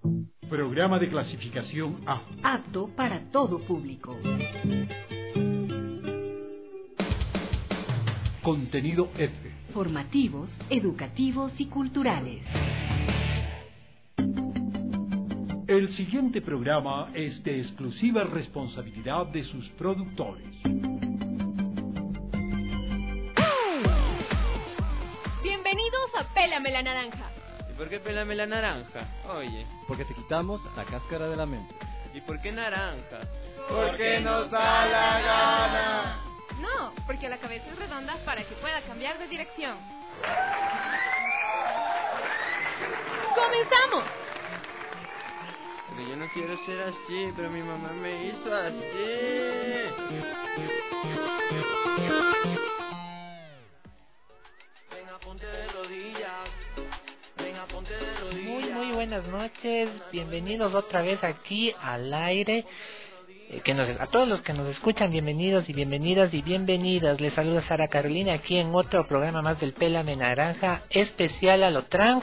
Programa de clasificación A. Apto para todo público. Contenido F. Formativos, educativos y culturales. El siguiente programa es de exclusiva responsabilidad de sus productores. Bienvenidos a Pélame la Naranja. ¿Y por qué pélame la naranja? Oye. Porque te quitamos la cáscara de la mente. ¿Y por qué naranja? Porque nos da la gana. No, porque la cabeza es redonda para que pueda cambiar de dirección. ¡Comenzamos! Pero yo no quiero ser así, pero mi mamá me hizo así. Venga, ponte de rodillas. Venga, ponte de rodillas. Muy buenas noches. Bienvenidos otra vez aquí al aire. A todos los que nos escuchan, bienvenidos y bienvenidas y bienvenidas. Les saluda Sara Carolina aquí en otro programa más del Pélame Naranja, especial a lo trans.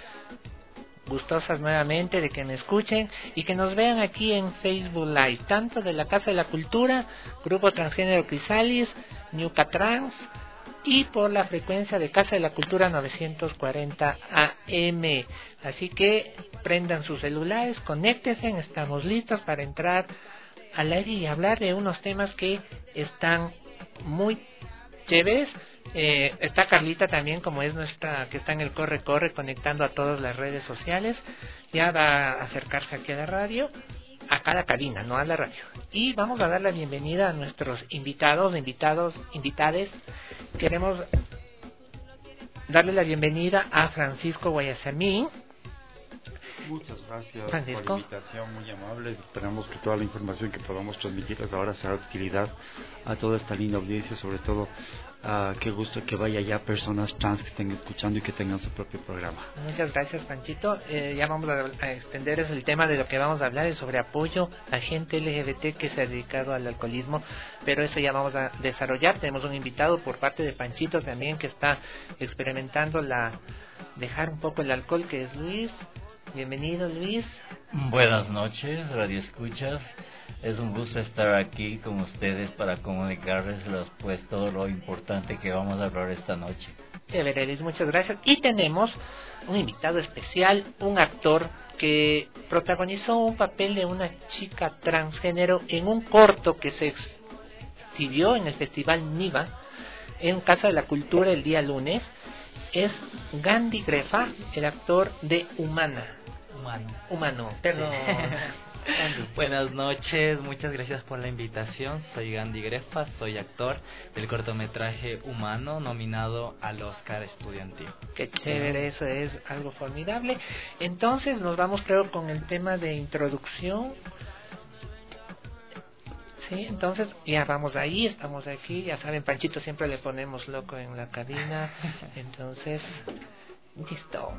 Gustosas nuevamente de que me escuchen y que nos vean aquí en Facebook Live, tanto de la Casa de la Cultura, Grupo Transgénero Crisalis, Ñuca Trans, y por la frecuencia de Casa de la Cultura 940 AM. Así que prendan sus celulares, conéctense, estamos listos para entrar al aire y hablar de unos temas que están muy chéveres. Está Carlita también, como es nuestra, que está en el corre conectando a todas las redes sociales. Ya va a acercarse aquí a la radio, acá a la cabina, no a la radio. Y vamos a dar la bienvenida a nuestros invitades. Queremos darle la bienvenida a Francisco Guayasamín. Muchas gracias, Francisco, por la invitación, muy amable. Esperamos que toda la información que podamos transmitirles ahora sea de utilidad a toda esta linda audiencia, sobre todo qué gusto que vaya ya personas trans que estén escuchando y que tengan su propio programa. Muchas gracias, Panchito. Ya vamos a extender el tema de lo que vamos a hablar, es sobre apoyo a gente LGBT que se ha dedicado al alcoholismo, pero eso ya vamos a desarrollar. Tenemos un invitado por parte de Panchito también que está experimentando dejar un poco el alcohol, que es Luis. Bienvenido, Luis. Buenas noches, Radio Escuchas. Es un gusto estar aquí con ustedes para comunicarles pues todo lo importante que vamos a hablar esta noche. Chévere, Luis, muchas gracias. Y tenemos un invitado especial, un actor que protagonizó un papel de una chica transgénero en un corto que se exhibió en el Festival Niva en Casa de la Cultura el día lunes. Es Gandhi Grefa, el actor de Humano, perdón. Buenas noches, muchas gracias por la invitación. Soy Gandhi Grefa, soy actor del cortometraje Humano, nominado al Oscar Estudiantil. Qué chévere, eso es algo formidable. Entonces nos vamos, creo, con el tema de introducción. Sí, entonces ya vamos ahí, estamos aquí, ya saben, Panchito siempre le ponemos loco en la cabina, entonces, listo.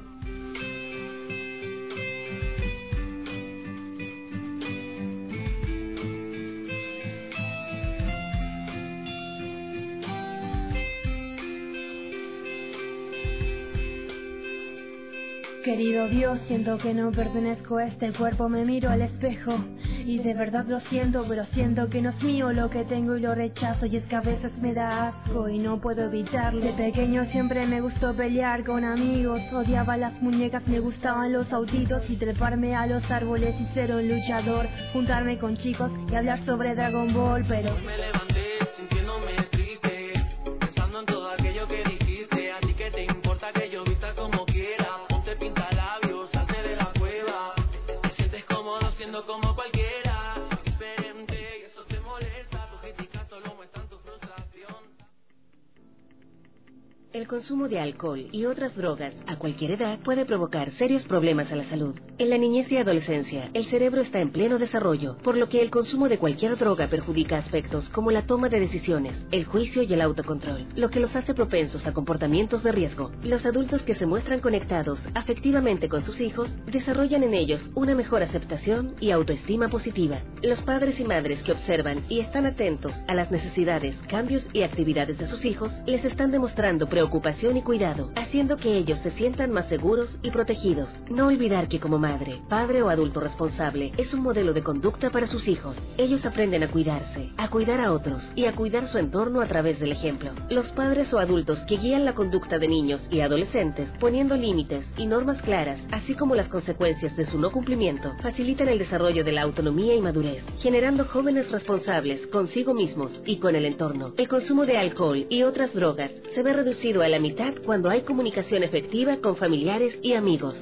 Querido Dios, siento que no pertenezco a este cuerpo, me miro al espejo y de verdad lo siento, pero siento que no es mío lo que tengo y lo rechazo, y es que a veces me da asco y no puedo evitarlo. De pequeño siempre me gustó pelear con amigos, odiaba las muñecas, me gustaban los autitos y treparme a los árboles y ser un luchador, juntarme con chicos y hablar sobre Dragon Ball, pero Me levanté sintiéndome triste, pensando en todo aquello que dijiste. A ti que te importa que yo vista como quiera. Pinta labios, salte de la cueva. Te sientes cómodo siendo como cualquiera. Soy diferente y eso te molesta. Tus críticas solo muestran tu frustración. El consumo de alcohol y otras drogas a cualquier edad puede provocar serios problemas a la salud. En la niñez y adolescencia, el cerebro está en pleno desarrollo, por lo que el consumo de cualquier droga perjudica aspectos como la toma de decisiones, el juicio y el autocontrol, lo que los hace propensos a comportamientos de riesgo. Los adultos que se muestran conectados afectivamente con sus hijos desarrollan en ellos una mejor aceptación y autoestima positiva. Los padres y madres que observan y están atentos a las necesidades, cambios y actividades de sus hijos les están demostrando preocupación preocupación y cuidado, haciendo que ellos se sientan más seguros y protegidos. No olvidar que como madre, padre o adulto responsable es un modelo de conducta para sus hijos. Ellos aprenden a cuidarse, a cuidar a otros y a cuidar su entorno a través del ejemplo. Los padres o adultos que guían la conducta de niños y adolescentes, poniendo límites y normas claras, así como las consecuencias de su no cumplimiento, facilitan el desarrollo de la autonomía y madurez, generando jóvenes responsables consigo mismos y con el entorno. El consumo de alcohol y otras drogas se ve reducido a la mitad cuando hay comunicación efectiva con familiares y amigos.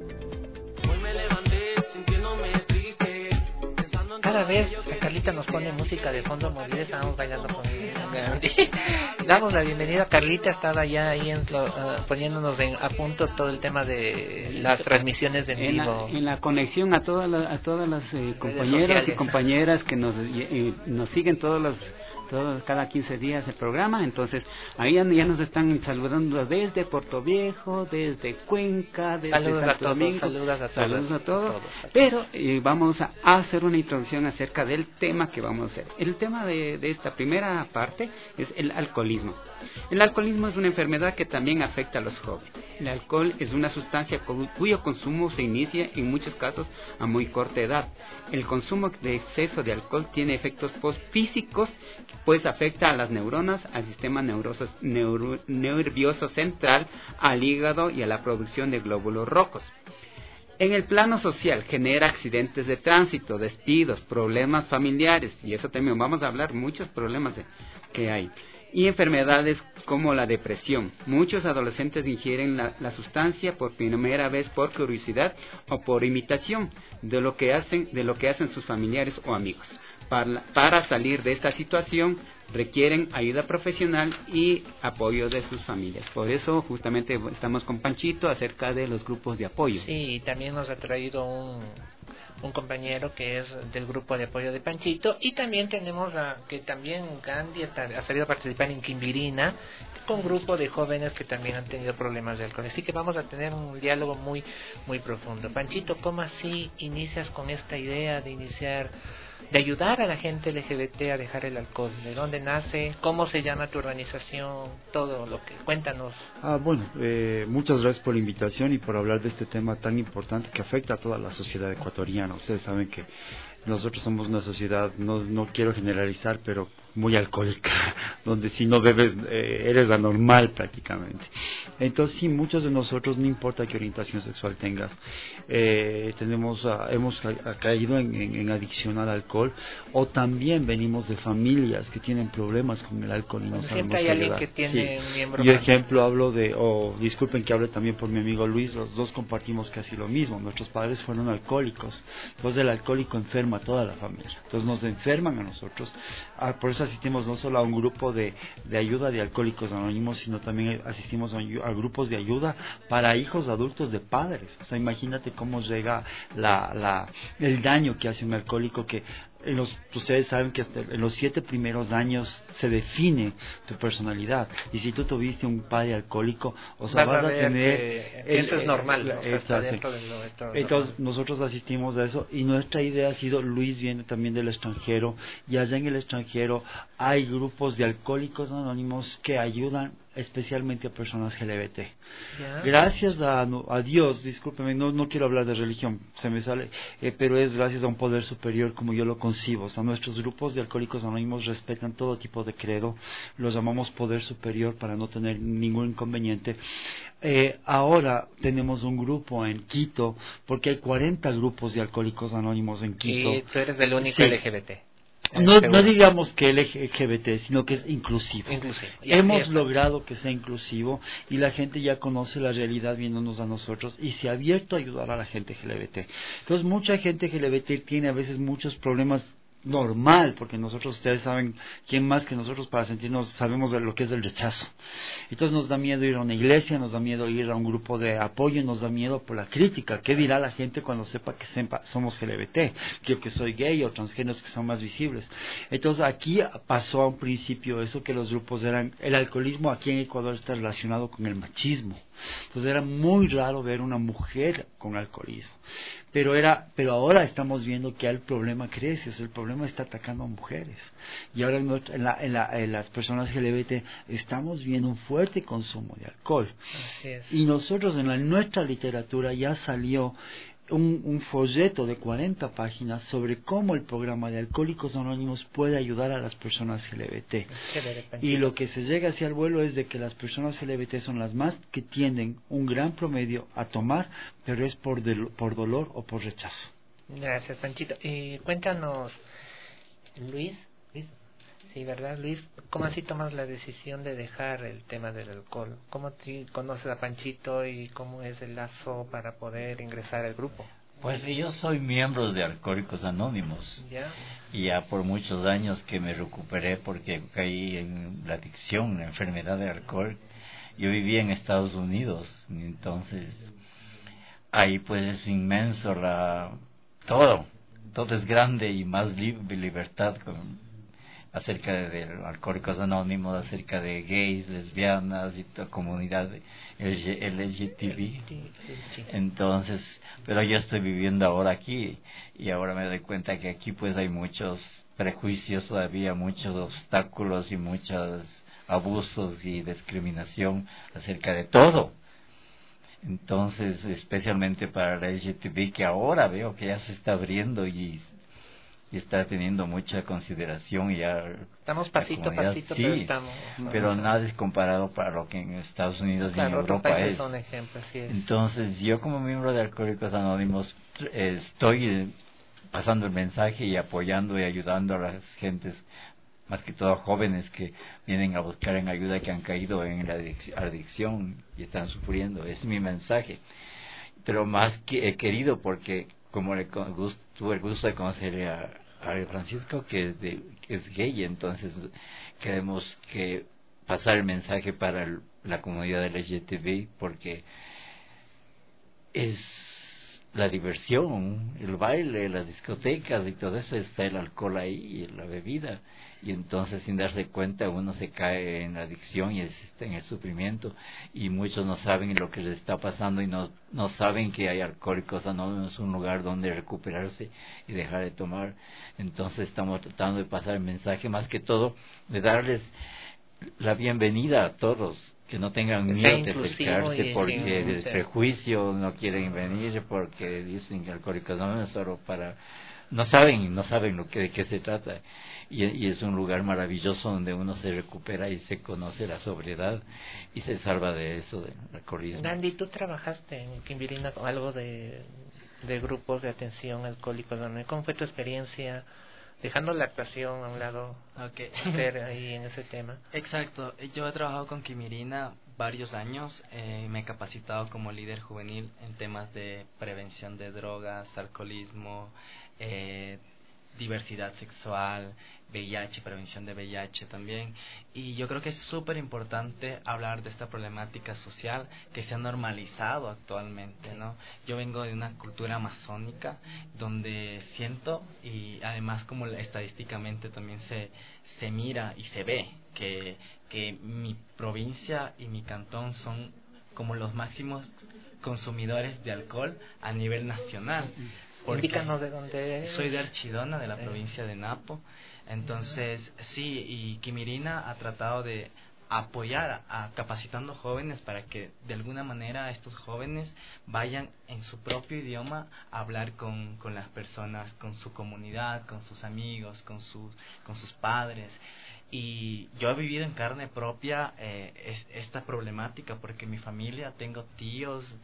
Cada vez la Carlita nos pone música de fondo, morir, estábamos bailando con Gandhi. Damos la bienvenida a Carlita, estaba ya ahí poniéndonos a punto todo el tema de las transmisiones de vivo. En la conexión a todas las compañeros y compañeras que nos siguen cada 15 días el programa. Entonces ahí ya nos están saludando desde Puerto Viejo, desde Cuenca, desde Santo Domingo. Saludos a todos. Pero vamos a hacer una introducción acerca del tema que vamos a hacer. El tema de esta primera parte es el alcoholismo. El alcoholismo es una enfermedad que también afecta a los jóvenes. El alcohol es una sustancia cuyo consumo se inicia en muchos casos a muy corta edad. El consumo de exceso de alcohol tiene efectos físicos, pues afecta a las neuronas, al sistema nervioso central, al hígado y a la producción de glóbulos rojos. En el plano social genera accidentes de tránsito, despidos, problemas familiares, y eso también vamos a hablar muchos problemas que hay, y enfermedades como la depresión. Muchos adolescentes ingieren la sustancia por primera vez por curiosidad o por imitación de lo que hacen sus familiares o amigos. Para salir de esta situación requieren ayuda profesional y apoyo de sus familias. Por eso justamente estamos con Panchito acerca de los grupos de apoyo. Sí, también nos ha traído un compañero que es del grupo de apoyo de Panchito, y también tenemos que también Gandhi ha salido a participar en Quimbirina con un grupo de jóvenes que también han tenido problemas de alcohol. Así que vamos a tener un diálogo muy, muy profundo. Panchito, ¿cómo así inicias con esta idea de ayudar a la gente LGBT a dejar el alcohol? ¿De dónde nace? ¿Cómo se llama tu organización? Todo lo que... Cuéntanos. Muchas gracias por la invitación y por hablar de este tema tan importante que afecta a toda la sociedad ecuatoriana. Ustedes saben que nosotros somos una sociedad, no quiero generalizar, pero muy alcohólica, donde si no bebes eres la normal prácticamente. Entonces sí, muchos de nosotros, no importa qué orientación sexual tengas, hemos caído en adicción al alcohol, o también venimos de familias que tienen problemas con el alcohol y no sabemos qué alguien que tiene un miembro. Yo ejemplo hablo disculpen que hable también por mi amigo Luis, los dos compartimos casi lo mismo. Nuestros padres fueron alcohólicos, entonces el alcohólico enferma a toda la familia, entonces nos enferman a nosotros. Por eso asistimos no solo a un grupo de ayuda de alcohólicos anónimos, sino también asistimos a grupos de ayuda para hijos adultos de padres. O sea, imagínate cómo llega el daño que hace un alcohólico, que ustedes saben que en los 7 primeros años se define tu personalidad, y si tú tuviste un padre alcohólico, o sea, vas a tener eso es normal, ¿no? O sea, está dentro de nuestro... Entonces nosotros asistimos a eso, y nuestra idea ha sido, Luis viene también del extranjero, y allá en el extranjero hay grupos de alcohólicos anónimos que ayudan especialmente a personas LGBT. Gracias a Dios, discúlpeme, no quiero hablar de religión, se me sale, pero es gracias a un poder superior como yo lo concibo. O sea, nuestros grupos de alcohólicos anónimos respetan todo tipo de credo, los llamamos poder superior para no tener ningún inconveniente. Ahora tenemos un grupo en Quito, porque hay 40 grupos de alcohólicos anónimos en Quito. Y tú eres el único LGBT. No digamos que LGBT, sino que es inclusivo. Hemos logrado que sea inclusivo, y la gente ya conoce la realidad viéndonos a nosotros, y se ha abierto a ayudar a la gente LGBT. Entonces mucha gente LGBT tiene a veces muchos problemas normal, porque ustedes saben, quién más que nosotros para sentirnos, sabemos de lo que es el rechazo. Entonces nos da miedo ir a una iglesia, nos da miedo ir a un grupo de apoyo, nos da miedo por la crítica. ¿Qué dirá la gente cuando sepa que somos LGBT? Que soy gay o transgéneros que son más visibles. Entonces aquí pasó a un principio eso, que los grupos el alcoholismo aquí en Ecuador está relacionado con el machismo. Entonces era muy raro ver una mujer con alcoholismo. Pero ahora estamos viendo que el problema crece, el problema está atacando a mujeres. Y ahora en las personas LGBT estamos viendo un fuerte consumo de alcohol. Así es. Y nosotros en nuestra literatura ya salió un folleto de 40 páginas sobre cómo el programa de Alcohólicos Anónimos puede ayudar a las personas LGBT. Y lo que se llega hacia el vuelo es de que las personas LGBT son las más que tienden un gran promedio a tomar, pero es por dolor o por rechazo. Gracias, Panchito. Cuéntanos, Luis. Sí, ¿verdad, Luis? ¿Cómo así tomas la decisión de dejar el tema del alcohol? ¿Cómo conoces a Panchito y cómo es el lazo para poder ingresar al grupo? Pues yo soy miembro de Alcohólicos Anónimos. ¿Ya? Y ya por muchos años que me recuperé porque caí en la adicción, la enfermedad de alcohol. Yo vivía en Estados Unidos, entonces ahí pues es inmenso todo es grande y más libertad acerca de Alcohólicos Anónimos, acerca de gays, lesbianas y toda comunidad LGTB. Entonces, pero yo estoy viviendo ahora aquí y ahora me doy cuenta que aquí pues hay muchos prejuicios todavía, muchos obstáculos y muchos abusos y discriminación acerca de todo. Entonces, especialmente para la LGTB, que ahora veo que ya se está abriendo y está teniendo mucha consideración y ya estamos pasito a pasito, sí, pero nada es comparado para lo que en Estados Unidos y en Europa es. Son ejemplos, sí es. Entonces yo como miembro de Alcohólicos Anónimos estoy pasando el mensaje y apoyando y ayudando a las gentes, más que todo jóvenes que vienen a buscar en ayuda, que han caído en la adicción y están sufriendo. Es mi mensaje, pero más que he querido, porque como tuve el gusto de conocer a Francisco, que es gay, entonces queremos que pasar el mensaje para la comunidad LGTB, porque es la diversión, el baile, las discotecas y todo eso, está el alcohol ahí y la bebida, y entonces sin darse cuenta uno se cae en la adicción y está en el sufrimiento, y muchos no saben lo que les está pasando y no saben que hay Alcohólicos Anónimos, un lugar donde recuperarse y dejar de tomar. Entonces estamos tratando de pasar el mensaje, más que todo de darles la bienvenida a todos, que no tengan miedo de acercarse porque del prejuicio no quieren venir, porque dicen que Alcohólicos Anónimos solo para... no saben de qué se trata, y es un lugar maravilloso donde uno se recupera y se conoce la sobriedad y se salva de eso, del alcoholismo. Gandhi, tú trabajaste en Quimbirina con algo de grupos de atención alcohólicos, ¿no? ¿Cómo fue tu experiencia? Dejando la actuación a un lado, ver ahí en ese tema. Exacto, yo he trabajado con Quimirina varios años, me he capacitado como líder juvenil en temas de prevención de drogas, alcoholismo, diversidad sexual, VIH, prevención de VIH también, y yo creo que es súper importante hablar de esta problemática social que se ha normalizado actualmente, ¿no? Yo vengo de una cultura amazónica donde siento, y además como estadísticamente también se mira y se ve que mi provincia y mi cantón son como los máximos consumidores de alcohol a nivel nacional. Indícanos de dónde eres. Soy de Archidona, de la provincia de Napo. Entonces, sí, y Quimirina ha tratado de apoyar capacitando jóvenes para que de alguna manera estos jóvenes vayan en su propio idioma a hablar con las personas, con su comunidad, con sus amigos, con sus padres. Y yo he vivido en carne propia esta problemática, porque en mi familia tengo tíos,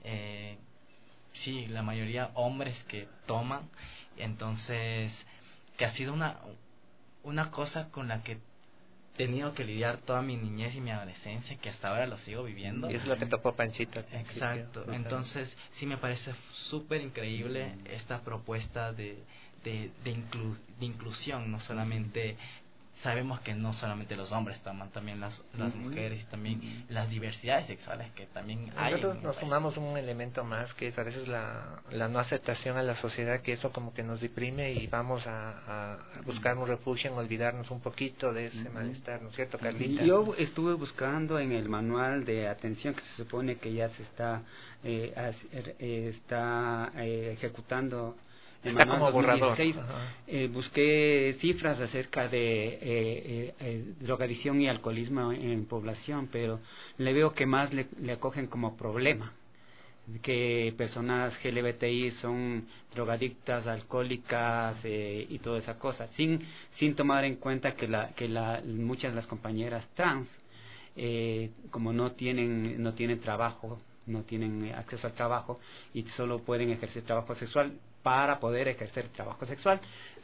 sí, la mayoría hombres que toman, entonces que ha sido una cosa con la que he tenido que lidiar toda mi niñez y mi adolescencia, que hasta ahora lo sigo viviendo. Y es lo que tocó Panchito. Exacto, entonces sí me parece súper increíble esta propuesta de inclusión, no solamente sabemos que no solamente los hombres toman, también las mujeres, también las diversidades sexuales que también hay. Nosotros nos sumamos un elemento más, que es a veces la no aceptación a la sociedad, que eso como que nos deprime y vamos a buscar un refugio en olvidarnos un poquito de ese malestar, ¿no es cierto, Carlita? Yo estuve buscando en el manual de atención, que se supone que ya se está ejecutando. Está como borrador. Busqué cifras acerca de drogadicción y alcoholismo en población, pero le veo que más le acogen como problema, que personas LGBTI son drogadictas, alcohólicas y toda esa cosa, sin tomar en cuenta que muchas de las compañeras trans, como no tienen trabajo, no tienen acceso al trabajo y solo pueden ejercer trabajo sexual. Para poder ejercer trabajo sexual,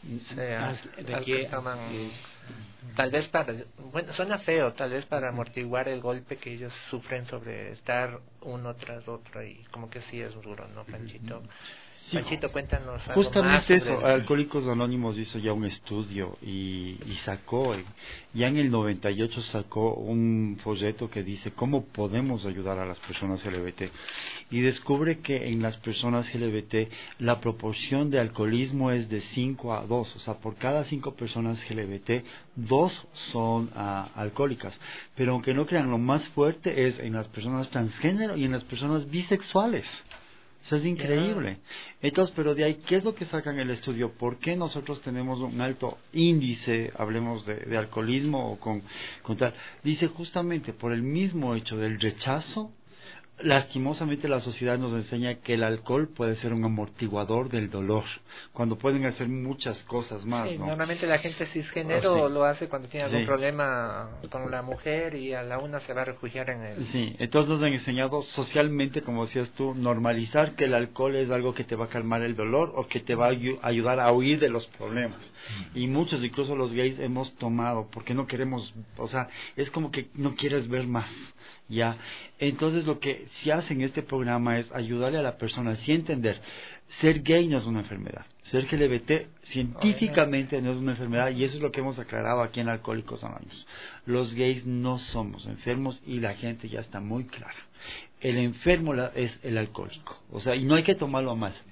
tal vez suena feo, tal vez para amortiguar el golpe que ellos sufren sobre estar uno tras otro, y como que sí es duro, ¿no, Panchito? Sí, Panchito, cuéntanos algo justamente más eso. Alcohólicos Anónimos hizo ya un estudio y sacó, ya en el 98 sacó un folleto que dice cómo podemos ayudar a las personas LGBT, y descubre que en las personas LGBT la proporción de alcoholismo es de 5 a 2, o sea, por cada 5 personas LGBT, 2 son alcohólicas. Pero aunque no crean, lo más fuerte es en las personas transgénero y en las personas bisexuales. Eso es increíble. Entonces, pero de ahí, ¿qué es lo que sacan el estudio? ¿Por qué nosotros tenemos un alto índice, hablemos de alcoholismo o con tal? Dice justamente por el mismo hecho del rechazo. Lastimosamente la sociedad nos enseña que el alcohol puede ser un amortiguador del dolor, cuando pueden hacer muchas cosas más, sí, ¿no? Normalmente la gente cisgénero lo hace cuando tiene algún problema con la mujer, y a la una se va a refugiar en él. Sí, entonces nos han enseñado socialmente, como decías tú, normalizar que el alcohol es algo que te va a calmar el dolor o que te va a ayudar a huir de los problemas. Y muchos, incluso los gays, hemos tomado porque no queremos, o sea, es como que no quieres ver más. Ya, entonces lo que se hace en este programa es ayudarle a la persona a entender, ser gay no es una enfermedad, ser LGBT científicamente no es una enfermedad, y eso es lo que hemos aclarado aquí en Alcohólicos Anónimos. Los gays no somos enfermos y la gente ya está muy clara. El enfermo es el alcohólico, o sea, y no hay que tomarlo a mal,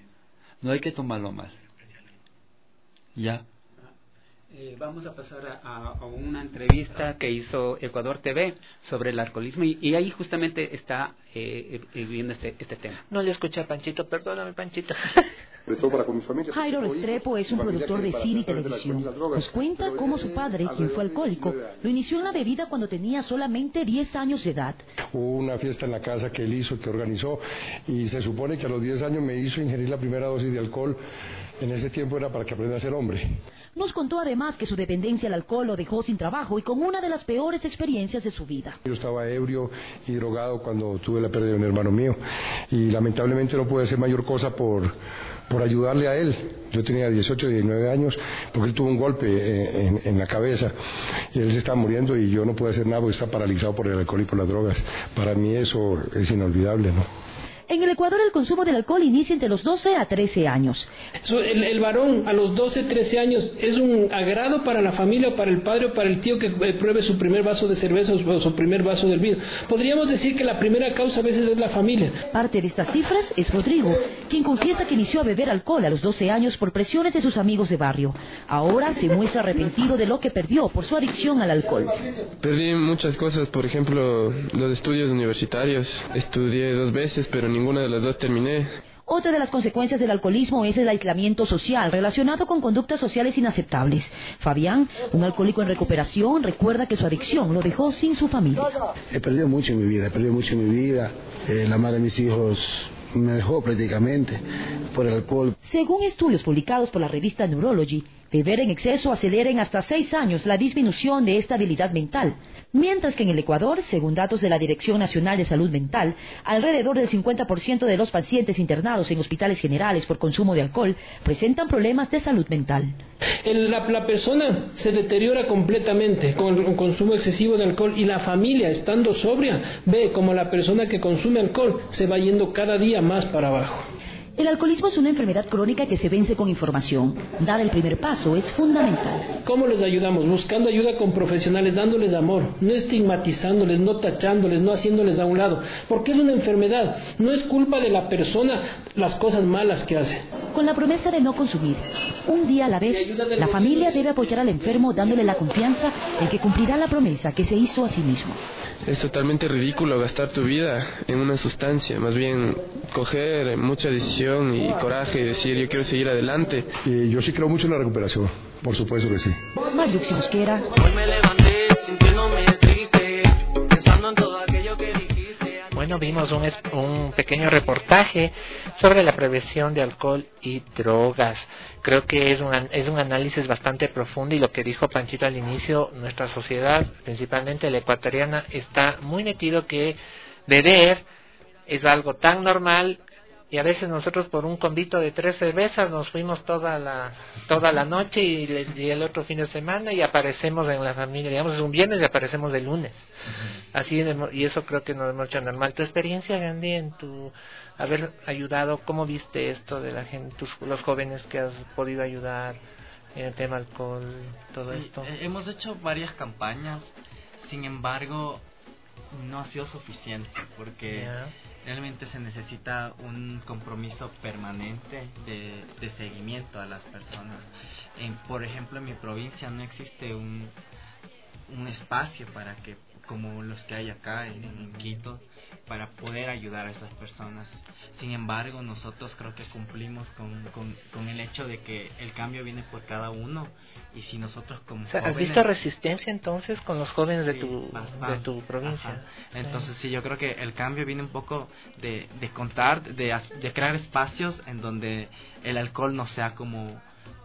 ya. Vamos a pasar a una entrevista que hizo Ecuador TV sobre el alcoholismo, y ahí justamente está viendo este tema. No le escuché a Panchito, perdóname, Panchito. Jairo Restrepo es un productor de cine y televisión. Nos cuenta cómo su padre, quien fue alcohólico, lo inició en la bebida cuando tenía solamente 10 años de edad. Hubo una fiesta en la casa que él hizo, que organizó, y se supone que a los 10 años me hizo ingerir la primera dosis de alcohol. En ese tiempo era para que aprenda a ser hombre. Nos contó además que su dependencia al alcohol lo dejó sin trabajo y con una de las peores experiencias de su vida. Yo estaba ebrio y drogado cuando tuve la pérdida de un hermano mío, y lamentablemente no pude hacer mayor cosa por ayudarle a él. Yo tenía 18, 19 años, porque él tuvo un golpe en la cabeza y él se estaba muriendo, y yo no pude hacer nada porque está paralizado por el alcohol y por las drogas. Para mí eso es inolvidable, ¿no? En el Ecuador el consumo del alcohol inicia entre los 12 a 13 años. El varón a los 12, 13 años es un agrado para la familia, o para el padre o para el tío, que pruebe su primer vaso de cerveza o su primer vaso del vino. Podríamos decir que la primera causa a veces es la familia. Parte de estas cifras es Rodrigo, quien confiesa que inició a beber alcohol a los 12 años por presiones de sus amigos de barrio. Ahora se muestra arrepentido de lo que perdió por su adicción al alcohol. Perdí muchas cosas, por ejemplo, los estudios universitarios. Estudié 2 veces, pero ninguna de las 2 terminé. Otra de las consecuencias del alcoholismo es el aislamiento social relacionado con conductas sociales inaceptables. Fabián, un alcohólico en recuperación, recuerda que su adicción lo dejó sin su familia. He perdido mucho en mi vida, la madre de mis hijos me dejó prácticamente por el alcohol. Según estudios publicados por la revista Neurology, beber en exceso acelera en hasta 6 años la disminución de esta habilidad mental, mientras que en el Ecuador, según datos de la Dirección Nacional de Salud Mental, alrededor del 50% de los pacientes internados en hospitales generales por consumo de alcohol presentan problemas de salud mental. La persona se deteriora completamente con el consumo excesivo de alcohol, y la familia, estando sobria, ve como la persona que consume alcohol se va yendo cada día más para abajo. El alcoholismo es una enfermedad crónica que se vence con información. Dar el primer paso es fundamental. ¿Cómo les ayudamos? Buscando ayuda con profesionales, dándoles amor, no estigmatizándoles, no tachándoles, no haciéndoles a un lado, porque es una enfermedad, no es culpa de la persona las cosas malas que hace. Con la promesa de no consumir, un día a la vez, la familia debe apoyar al enfermo dándole la confianza en que cumplirá la promesa que se hizo a sí mismo. Es totalmente ridículo gastar tu vida en una sustancia, más bien coger mucha decisión y coraje y decir yo quiero seguir adelante. Yo sí creo mucho en la recuperación, por supuesto que sí. Mariuxi Mosquera. Hoy me levanté sintiéndome triste, pensando en todo aquello que dijiste. Bueno, vimos un pequeño reportaje sobre la prevención de alcohol y drogas. Creo que es un análisis bastante profundo y lo que dijo Panchito al inicio, nuestra sociedad, principalmente la ecuatoriana, está muy metido que beber es algo tan normal y a veces nosotros por un convito de 3 cervezas nos fuimos toda la noche y el otro fin de semana y aparecemos en la familia, digamos es un viernes y aparecemos el lunes. Así y eso creo que nos hemos hecho normal. Tu experiencia, Gandhi, en tu haber ayudado, ¿cómo viste esto de la gente, los jóvenes que has podido ayudar en el tema alcohol, todo esto? Hemos hecho varias campañas, sin embargo no ha sido suficiente porque realmente se necesita un compromiso permanente de seguimiento a las personas. Por ejemplo, en mi provincia no existe un espacio para que, como los que hay acá en Quito, para poder ayudar a esas personas. Sin embargo, nosotros creo que cumplimos con el hecho de que el cambio viene por cada uno, y si nosotros como jóvenes... ¿Has visto resistencia entonces con los jóvenes de tu provincia? Ajá. Entonces sí, yo creo que el cambio viene un poco de contar, de crear espacios en donde el alcohol no sea como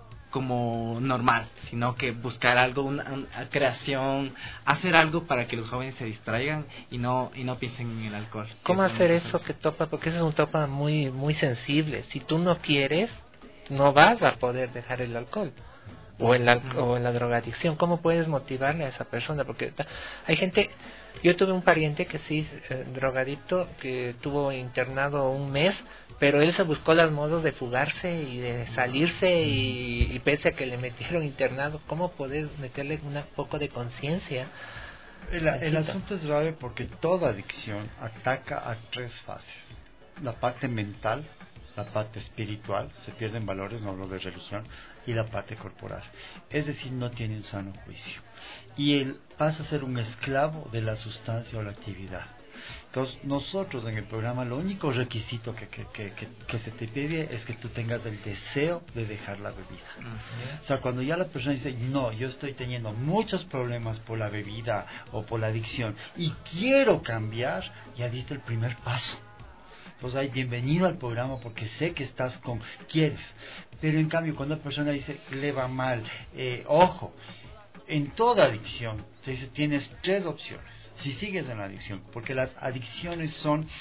normal, sino que buscar algo, una creación, hacer algo para que los jóvenes se distraigan y no piensen en el alcohol. ¿Cómo hacer eso que topa? Porque eso es un topa muy muy sensible. Si tú no quieres, no vas a poder dejar el alcohol o la drogadicción. ¿Cómo puedes motivarle a esa persona? Porque hay gente... Yo tuve un pariente que sí, drogadicto, que estuvo internado 1 mes, pero él se buscó los modos de fugarse y de salirse y pese a que le metieron internado, ¿cómo puedes meterle un poco de conciencia? El asunto es grave porque toda adicción ataca a 3 fases. La parte mental, la parte espiritual, se pierden valores, no hablo de religión, y la parte corporal. Es decir, no tiene un sano juicio. Y él pasa a ser un esclavo de la sustancia o la actividad. Entonces, nosotros en el programa, lo único requisito que se te pide es que tú tengas el deseo de dejar la bebida. O sea, cuando ya la persona dice, no, yo estoy teniendo muchos problemas por la bebida o por la adicción y quiero cambiar, ya diste el primer paso. Entonces, ay, bienvenido al programa porque sé que estás quieres. Pero en cambio, cuando la persona dice, le va mal, ojo, en toda adicción, te dice, tienes 3 opciones. Si sigues en la adicción, porque las adicciones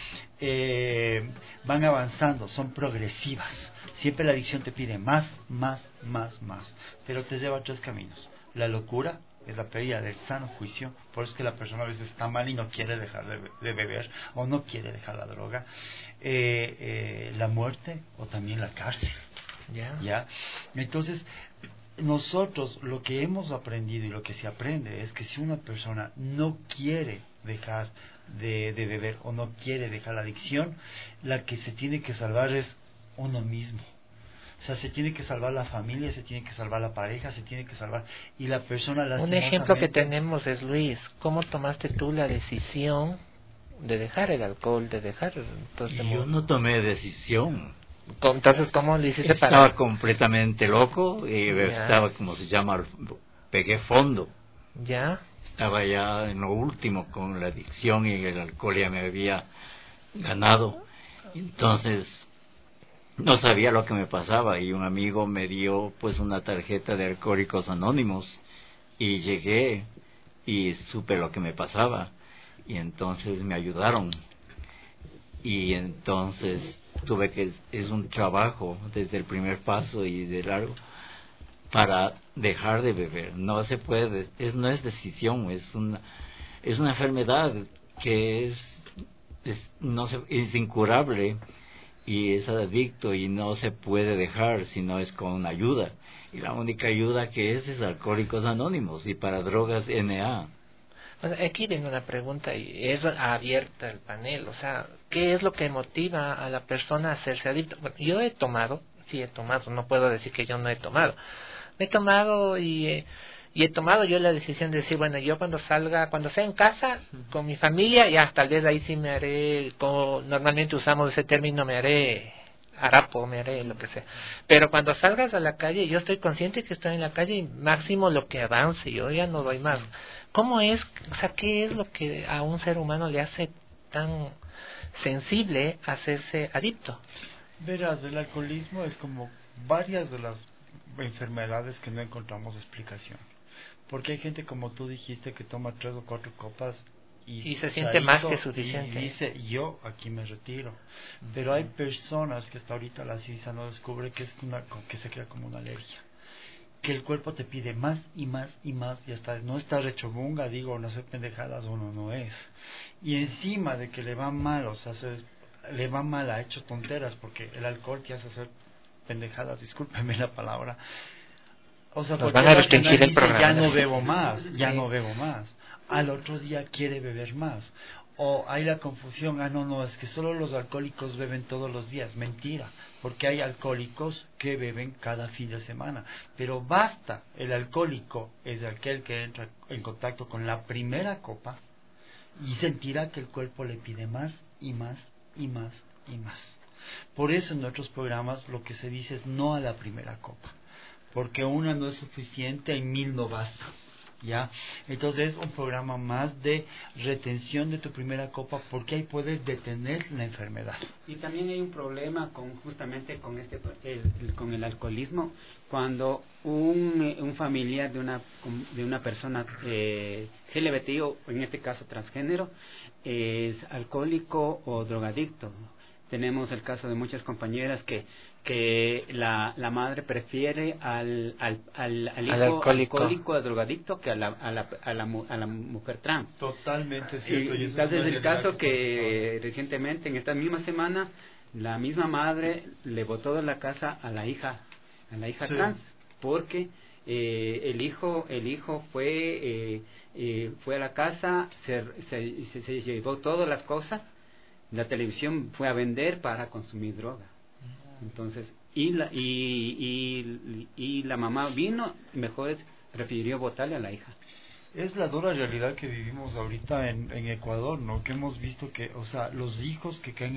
van avanzando, son progresivas. Siempre la adicción te pide más, pero te lleva a 3 caminos. La locura es la pérdida del sano juicio, por eso es que la persona a veces está mal y no quiere dejar de beber o no quiere dejar la droga. La muerte o también la cárcel. ¿Ya? Entonces, nosotros lo que hemos aprendido y lo que se aprende es que si una persona no quiere dejar de beber o no quiere dejar la adicción, la que se tiene que salvar es uno mismo. O sea, se tiene que salvar la familia, se tiene que salvar la pareja, se tiene que salvar... Y la persona... Un ejemplo que tenemos es Luis. ¿Cómo tomaste tú la decisión de dejar el alcohol, de dejar todo este mundo? Yo no tomé decisión. Entonces, ¿cómo lo hiciste para...? Estaba completamente loco y estaba, como se llama, pegué fondo. ¿Ya? Estaba ya en lo último con la adicción y el alcohol ya me había ganado. Entonces, no sabía lo que me pasaba y un amigo me dio pues una tarjeta de Alcohólicos Anónimos y llegué y supe lo que me pasaba y entonces me ayudaron. Y entonces tuve que, es un trabajo desde el primer paso y de largo para dejar de beber. No se puede, no es decisión, es una enfermedad que es incurable y es adicto y no se puede dejar si no es con ayuda. Y la única ayuda que es Alcohólicos Anónimos, y para drogas NA. Bueno, aquí viene una pregunta y es abierta el panel, o sea, ¿qué es lo que motiva a la persona a hacerse adicto? Bueno, yo he tomado, no puedo decir que yo no he tomado. He tomado y he tomado yo la decisión de decir, bueno, yo cuando sea en casa con mi familia, ya tal vez ahí sí me haré, como normalmente usamos ese término, me haré harapo, me haré lo que sea. Pero cuando salgas a la calle, yo estoy consciente que estoy en la calle y máximo lo que avance, yo ya no doy más. ¿Cómo es, o sea, qué es lo que a un ser humano le hace tan sensible a hacerse adicto? Verás, el alcoholismo es como varias de las enfermedades que no encontramos explicación. Porque hay gente, como tú dijiste, que toma 3 o 4 copas y se siente más que suficiente. Y dice, yo aquí me retiro. Pero hay personas que hasta ahorita la ciencia no descubre que que se crea como una alergia. Que el cuerpo te pide más y más y más, y hasta no estar hecho bunga, no sé pendejadas, uno no es. Y encima de que le va mal, o sea, le va mal, ha hecho tonteras, porque el alcohol te hace hacer pendejadas, discúlpeme la palabra. O sea, porque van a restringir el programa. Ya no bebo más. Al otro día quiere beber más. O hay la confusión, no, es que solo los alcohólicos beben todos los días. Mentira, porque hay alcohólicos que beben cada fin de semana. Pero basta, el alcohólico es aquel que entra en contacto con la primera copa y sentirá que el cuerpo le pide más y más y más y más. Por eso en nuestros programas lo que se dice es no a la primera copa, porque una no es suficiente y 1000 no basta. ¿Ya? Entonces es un programa más de retención de tu primera copa, porque ahí puedes detener la enfermedad. Y también hay un problema justamente con con el alcoholismo, cuando un familiar de una persona LGBTI, o en este caso transgénero, es alcohólico o drogadicto. Tenemos el caso de muchas compañeras que la madre prefiere al hijo alcohólico, al drogadicto, que a la mujer trans. Totalmente cierto. Y tal es el caso que recientemente, en esta misma semana, la misma madre le botó de la casa a la hija trans, porque el hijo fue a la casa, se llevó todas las cosas. La televisión fue a vender para consumir droga. Entonces, y la mamá vino, mejor prefirió votarle a la hija. Es la dura realidad que vivimos ahorita en Ecuador, ¿no? Que hemos visto que, o sea, los hijos que caen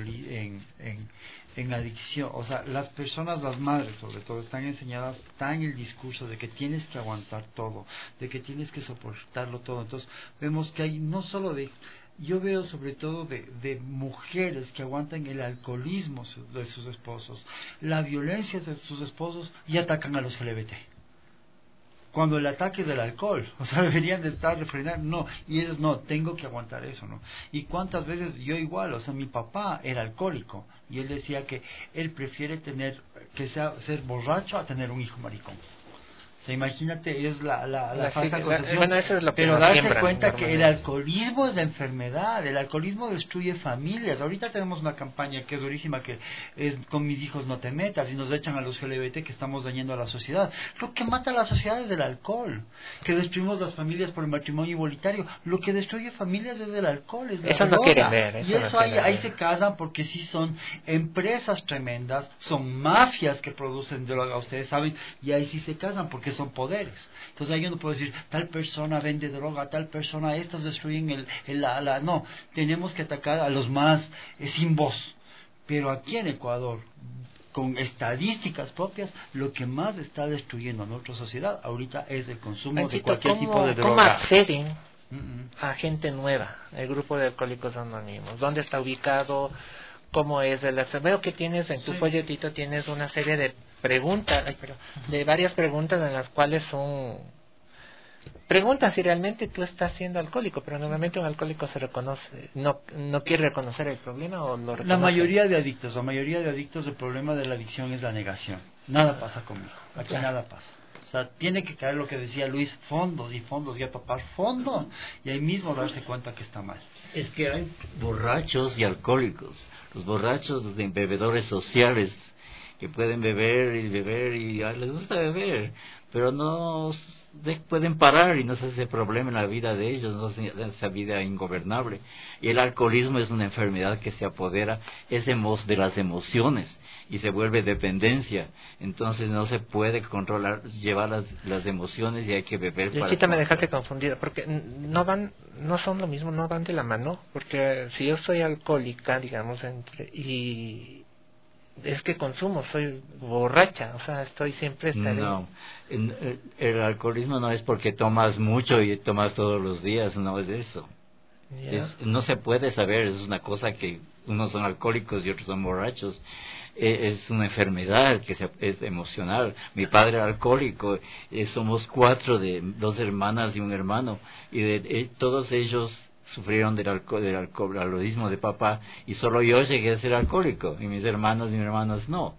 en adicción, o sea, las personas, las madres sobre todo, están enseñadas, está en el discurso de que tienes que aguantar todo, de que tienes que soportarlo todo. Entonces, vemos que hay no solo yo veo sobre todo de mujeres que aguantan el alcoholismo de sus esposos, la violencia de sus esposos, y atacan a los LGBT. Cuando el ataque del alcohol, o sea, deberían de estar refrenar, no, y ellos no, tengo que aguantar eso, ¿no? Y cuántas veces yo igual, o sea, mi papá era alcohólico, y él decía que él prefiere ser borracho a tener un hijo maricón. O sea, imagínate, es la falsa concepción. Bueno, eso es lo que pero darse cuenta que el alcoholismo es la enfermedad, el alcoholismo destruye familias. Ahorita tenemos una campaña que es durísima, que es con mis hijos no te metas, y nos echan a los LGBT que estamos dañando a la sociedad. Lo que mata a la sociedad es el alcohol, que destruimos las familias por el matrimonio igualitario. Lo que destruye familias es el alcohol, es la eso droga. No quieren ver, y eso ahí se casan, porque sí son empresas tremendas, son mafias que producen droga, ustedes saben, y ahí sí se casan porque son poderes. Entonces ahí yo no puedo decir tal persona vende droga, tal persona, estos destruyen no, tenemos que atacar a los más sin voz. Pero aquí en Ecuador, con estadísticas propias, lo que más está destruyendo a nuestra sociedad ahorita es el consumo Panchito, de cualquier tipo de droga. ¿Cómo acceden a gente nueva, el grupo de Alcohólicos Anónimos? ¿Dónde está ubicado? ¿Cómo es el veo que tienes en tu folletito, tienes una serie de preguntas, de varias preguntas en las cuales son preguntas si realmente tú estás siendo alcohólico, pero normalmente un alcohólico se reconoce, no quiere reconocer el problema o lo reconoce. La mayoría de adictos, el problema de la adicción es la negación. Nada pasa conmigo, aquí nada pasa. O sea, tiene que caer lo que decía Luis, fondos y a topar fondo, y ahí mismo darse cuenta que está mal. Es que hay borrachos y alcohólicos. Los borrachos, los bebedores sociales, que pueden beber y les gusta beber, pero no pueden parar y no se hace problema en la vida de ellos, no es esa vida ingobernable. Y el alcoholismo es una enfermedad que se apodera de las emociones y se vuelve dependencia. Entonces no se puede controlar, llevar las emociones y hay que beber para... Luchita, me dejaste confundido, porque no son lo mismo, no van de la mano, porque si yo soy alcohólica, digamos, y es que consumo, soy borracha, o sea, estoy siempre... No, el alcoholismo no es porque tomas mucho y tomas todos los días, no es eso. No se puede saber, es una cosa que unos son alcohólicos y otros son borrachos. Es una enfermedad que es emocional. Mi padre era alcohólico, somos 4, de 2 hermanas y un hermano, y todos ellos sufrieron del alcoholismo de papá, y solo yo llegué a ser alcohólico, y mis hermanos y mis hermanas no.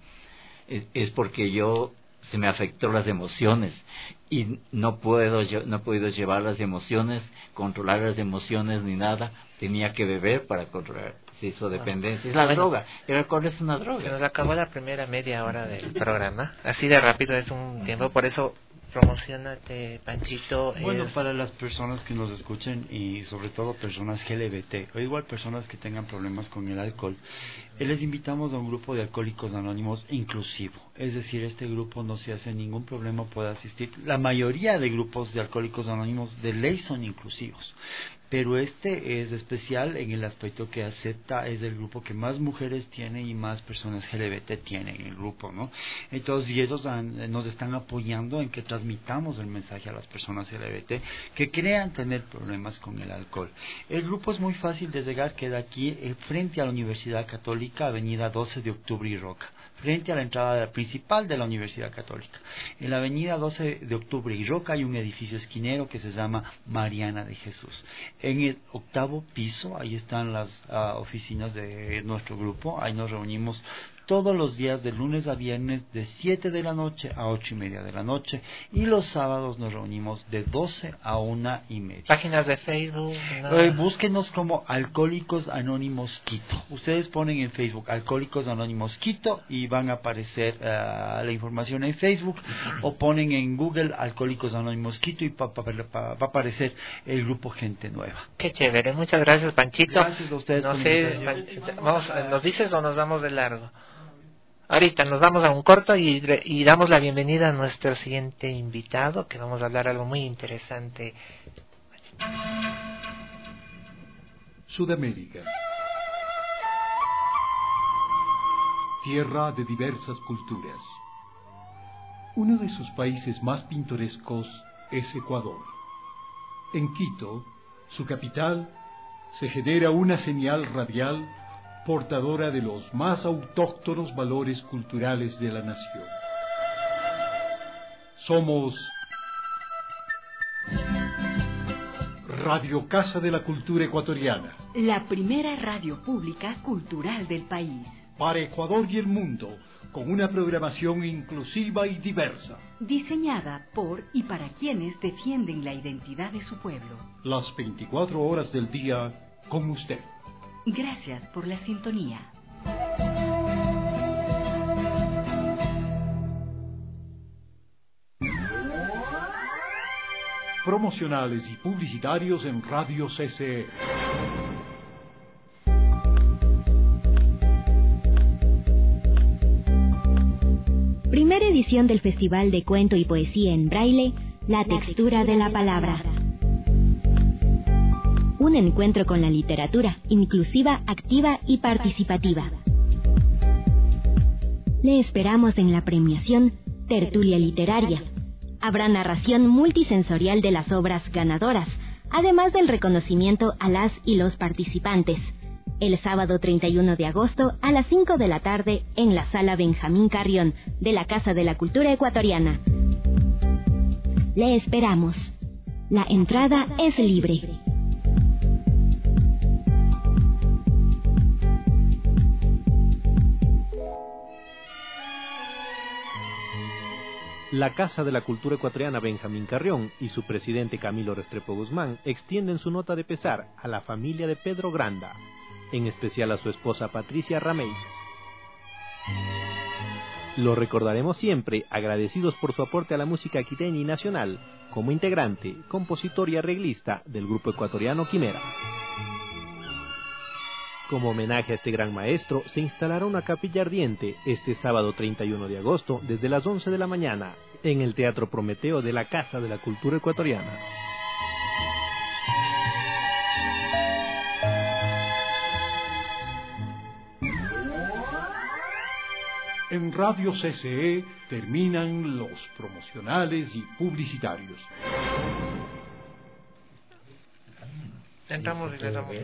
Es porque se me afectó las emociones, y no he podido llevar las emociones, controlar las emociones ni nada. Tenía que beber para controlar. Se hizo dependencia. Es la droga. El alcohol es una droga. Se nos acabó la primera media hora del programa. Así de rápido es un tiempo, por eso promocionate, Panchito. Bueno, para las personas que nos escuchen y sobre todo personas LGBT o igual personas que tengan problemas con el alcohol, les invitamos a un grupo de Alcohólicos Anónimos inclusivo. Es decir, este grupo no se hace ningún problema, puede asistir. La mayoría de grupos de Alcohólicos Anónimos de ley son inclusivos, pero este es especial en el aspecto que acepta, es el grupo que más mujeres tiene y más personas LGBT tienen en el grupo, ¿no? Entonces, y ellos nos están apoyando en que transmitamos el mensaje a las personas LGBT que crean tener problemas con el alcohol. El grupo es muy fácil de llegar, queda aquí frente a la Universidad Católica, avenida 12 de Octubre y Roca, frente a la entrada principal de la Universidad Católica. En la avenida 12 de Octubre y Roca hay un edificio esquinero que se llama Mariana de Jesús. En el 8º piso, ahí están las oficinas de nuestro grupo, ahí nos reunimos todos los días de lunes a viernes de 7 de la noche a 8:30 de la noche, y los sábados nos reunimos de 12 a 1:30. Páginas de Facebook. Búsquenos como Alcohólicos Anónimos Quito. Ustedes ponen en Facebook Alcohólicos Anónimos Quito y van a aparecer la información en Facebook, o ponen en Google Alcohólicos Anónimos Quito y va a aparecer el grupo Gente Nueva. Qué chévere, muchas gracias, Panchito. Gracias a ustedes. No sé, ¿nos dices o nos vamos de largo? Ahorita nos vamos a un corto y damos la bienvenida a nuestro siguiente invitado, que vamos a hablar algo muy interesante. Sudamérica. Tierra de diversas culturas. Uno de sus países más pintorescos es Ecuador. En Quito, su capital, se genera una señal radial portadora de los más autóctonos valores culturales de la nación. Somos Radio Casa de la Cultura Ecuatoriana, la primera radio pública cultural del país. Para Ecuador y el mundo, con una programación inclusiva y diversa. Diseñada por y para quienes defienden la identidad de su pueblo. Las 24 horas del día con usted. Gracias por la sintonía. Promocionales y publicitarios en Radio CCE. Primera edición del Festival de Cuento y Poesía en Braille, La Textura de la Palabra. Un encuentro con la literatura, inclusiva, activa y participativa. Le esperamos en la premiación Tertulia Literaria. Habrá narración multisensorial de las obras ganadoras, además del reconocimiento a las y los participantes. El sábado 31 de agosto a las 5 de la tarde en la Sala Benjamín Carrión de la Casa de la Cultura Ecuatoriana. Le esperamos. La entrada es libre. La Casa de la Cultura Ecuatoriana Benjamín Carrión y su presidente Camilo Restrepo Guzmán extienden su nota de pesar a la familia de Pedro Granda, en especial a su esposa Patricia Rameis. Lo recordaremos siempre agradecidos por su aporte a la música quiteña y nacional, como integrante, compositor y arreglista del grupo ecuatoriano Quimera. Como homenaje a este gran maestro, se instalará una capilla ardiente este sábado 31 de agosto desde las 11 de la mañana en el Teatro Prometeo de la Casa de la Cultura Ecuatoriana. En Radio CCE terminan los promocionales y publicitarios. Entramos y le damos.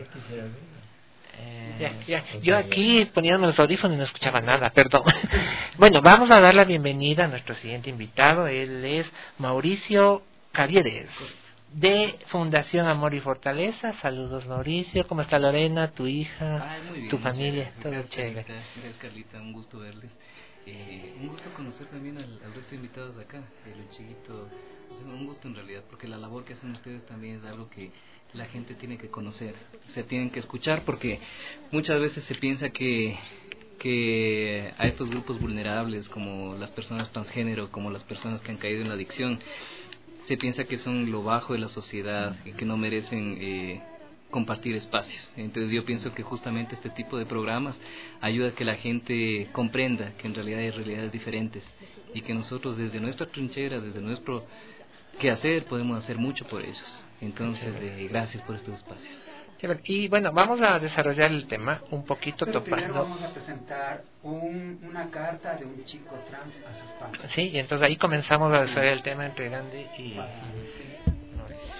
Yo aquí poniéndome los audífonos no escuchaba nada, perdón. Bueno, vamos a dar la bienvenida a nuestro siguiente invitado. Él es Mauricio Caviedes, de Fundación Amor y Fortaleza. Saludos, Mauricio. ¿Cómo está Lorena, tu hija, muy bien, tu familia? Todo gracias, chévere. Gracias, Carlita. Un gusto verles. Un gusto conocer también al resto de invitados acá, el chiquito. Un gusto en realidad, porque la labor que hacen ustedes también es algo que la gente tiene que conocer, se tienen que escuchar, porque muchas veces se piensa que a estos grupos vulnerables, como las personas transgénero, como las personas que han caído en la adicción, se piensa que son lo bajo de la sociedad y que no merecen compartir espacios. Entonces yo pienso que justamente este tipo de programas ayuda a que la gente comprenda que en realidad hay realidades diferentes y que nosotros desde nuestra trinchera, desde nuestro quehacer, podemos hacer mucho por ellos. Entonces, gracias por estos espacios. Y bueno, vamos a desarrollar el tema un poquito topando. Primero vamos a presentar una carta de un chico trans a sus padres. Sí, y entonces ahí comenzamos a desarrollar el tema entre Gandhi y Mauricio.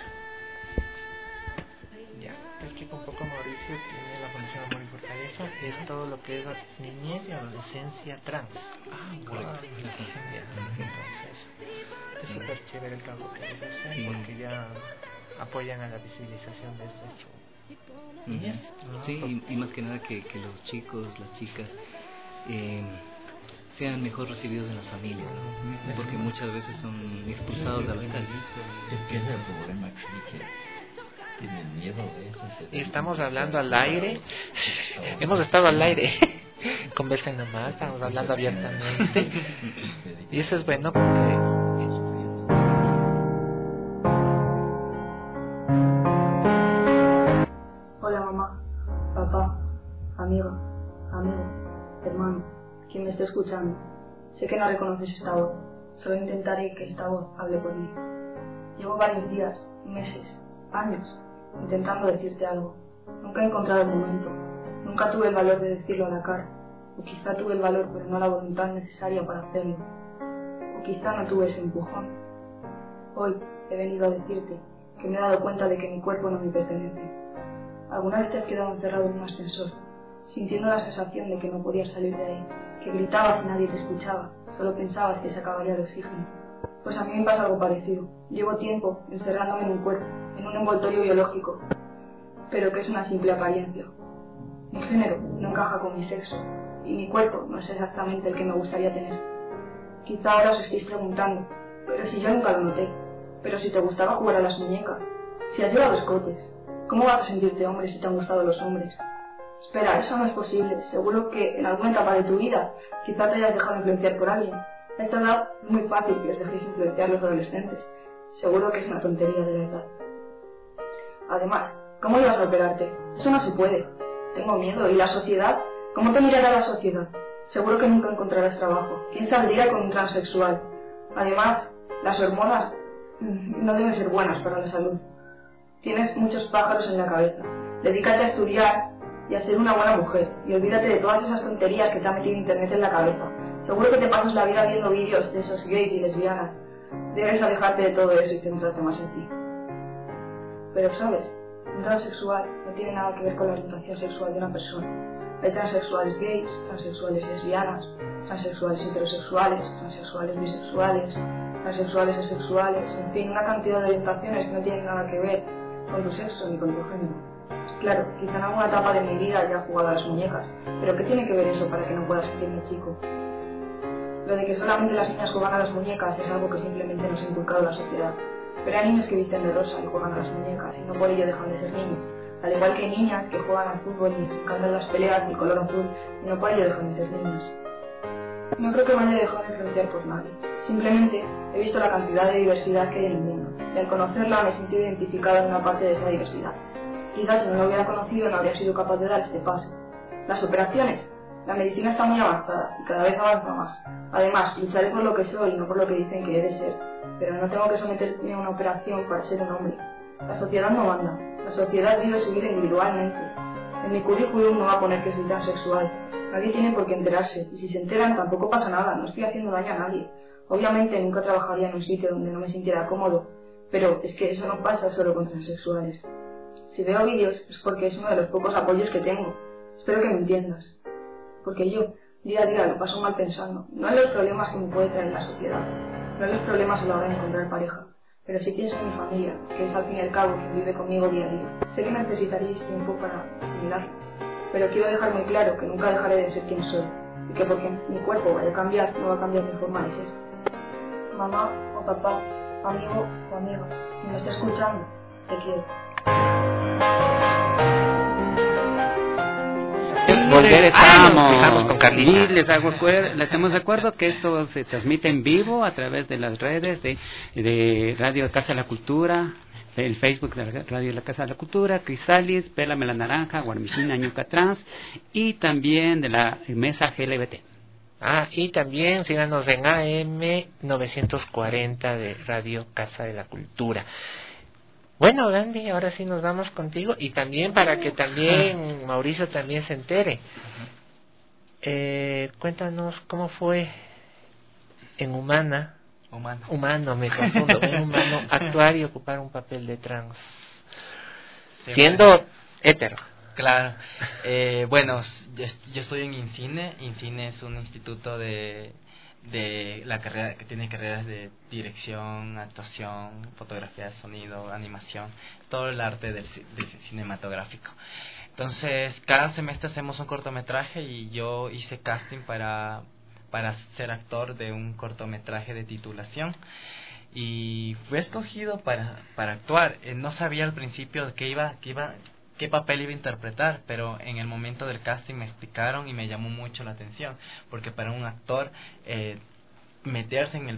Ya, te explico un poco. Mauricio tiene la Fundación Amor y Fortaleza, es todo lo que es niñez y adolescencia trans. Correcto. Es súper chévere el trabajo que ellos hacen, sí, porque ya apoyan a la visibilización de estos. Sí, y más que nada que los chicos, las chicas sean mejor recibidos en las familias, ¿no? Porque muchas veces son expulsados de las calles. Es que ese es el problema, que tienen miedo de eso. Y estamos hablando al aire, hemos estado al aire. Conversen nomás, estamos hablando abiertamente. Y eso es bueno porque papá, amigo, hermano, quien me esté escuchando. Sé que no reconoces esta voz, solo intentaré que esta voz hable por mí. Llevo varios días, meses, años, intentando decirte algo. Nunca he encontrado el momento, nunca tuve el valor de decirlo a la cara, o quizá tuve el valor pero no la voluntad necesaria para hacerlo, o quizá no tuve ese empujón. Hoy he venido a decirte que me he dado cuenta de que mi cuerpo no me pertenece. ¿Alguna vez te has quedado encerrado en un ascensor, sintiendo la sensación de que no podías salir de ahí, que gritabas y nadie te escuchaba, solo pensabas que se acabaría el oxígeno? Pues a mí me pasa algo parecido. Llevo tiempo encerrándome en un cuerpo, en un envoltorio biológico, pero que es una simple apariencia. Mi género no encaja con mi sexo, y mi cuerpo no es exactamente el que me gustaría tener. Quizá ahora os estéis preguntando, pero si yo nunca lo noté, pero si te gustaba jugar a las muñecas, si has llevado escotes, ¿cómo vas a sentirte hombre si te han gustado los hombres? Espera, eso no es posible. Seguro que en alguna etapa de tu vida quizá te hayas dejado influenciar por alguien. A esta edad es muy fácil que os dejéis influenciar los adolescentes. Seguro que es una tontería de la edad. Además, ¿cómo ibas a operarte? Eso no se puede. Tengo miedo. ¿Y la sociedad? ¿Cómo te mirará la sociedad? Seguro que nunca encontrarás trabajo. ¿Quién saldría con un transexual? Además, las hormonas no deben ser buenas para la salud. Tienes muchos pájaros en la cabeza. Dedícate a estudiar y a ser una buena mujer. Y olvídate de todas esas tonterías que te ha metido internet en la cabeza. Seguro que te pasas la vida viendo vídeos de esos gays y lesbianas. Debes alejarte de todo eso y centrarte más en ti. Pero, ¿sabes? Un transexual no tiene nada que ver con la orientación sexual de una persona. Hay transexuales gays, transexuales lesbianas, transexuales heterosexuales, transexuales bisexuales, transexuales asexuales, en fin, una cantidad de orientaciones que no tienen nada que ver con tu sexo ni con tu género. Claro, quizá en alguna etapa de mi vida haya jugado a las muñecas, pero ¿qué tiene que ver eso para que no pueda sentirme chico? Lo de que solamente las niñas juegan a las muñecas es algo que simplemente nos ha inculcado la sociedad. Pero hay niños que visten de rosa y juegan a las muñecas y no por ello dejan de ser niños. Al igual que hay niñas que juegan al fútbol y les encantan las peleas y el color azul y no por ello dejan de ser niños. No creo que me haya dejado de influenciar por nadie. Simplemente he visto la cantidad de diversidad que hay en el mundo y al conocerla me he sentido identificado en una parte de esa diversidad. Quizás si no lo hubiera conocido no habría sido capaz de dar este paso. Las operaciones. La medicina está muy avanzada y cada vez avanza más. Además, lucharé por lo que soy y no por lo que dicen que he de ser. Pero no tengo que someterme a una operación para ser un hombre. La sociedad no manda. La sociedad vive su vida individualmente. En mi currículum no va a poner que soy transexual. Nadie tiene por qué enterarse. Y si se enteran tampoco pasa nada. No estoy haciendo daño a nadie. Obviamente nunca trabajaría en un sitio donde no me sintiera cómodo. Pero es que eso no pasa solo con transexuales. Si veo vídeos es porque es uno de los pocos apoyos que tengo. Espero que me entiendas. Porque yo, día a día, lo paso mal pensando, no en los problemas que me puede traer la sociedad, no en los problemas a la hora de encontrar pareja, pero sí pienso en mi familia, que es al fin y al cabo quien vive conmigo día a día. Sé que necesitaréis tiempo para asimilarlo, pero quiero dejar muy claro que nunca dejaré de ser quien soy, y que porque mi cuerpo vaya a cambiar, no va a cambiar mi forma de ser. Mamá o papá, amigo o amiga, si me está escuchando, te quiero. Volver estamos con Carlita. Y les hacemos recuerdo que esto se transmite en vivo a través de las redes de Radio Casa de la Cultura, el Facebook de Radio La Casa de la Cultura, Crisalis, Pélame la Naranja, Guarmichina, Ñuca Trans y también de la mesa GLBT. Y también síganos en AM 940 de Radio Casa de la Cultura. Bueno, Gandhi, ahora sí nos vamos contigo y también para que también Mauricio también se entere. Cuéntanos cómo fue en humano, me confundo, en humano actuar y ocupar un papel de trans, siendo hetero. Claro. Bueno, yo estoy en INCINE. INCINE es un instituto de la carrera que tiene carreras de dirección, actuación, fotografía de sonido, animación, todo el arte del cinematográfico. Entonces, cada semestre hacemos un cortometraje y yo hice casting para ser actor de un cortometraje de titulación y fui escogido para actuar. No sabía al principio qué papel iba a interpretar, pero en el momento del casting me explicaron y me llamó mucho la atención, porque para un actor meterse en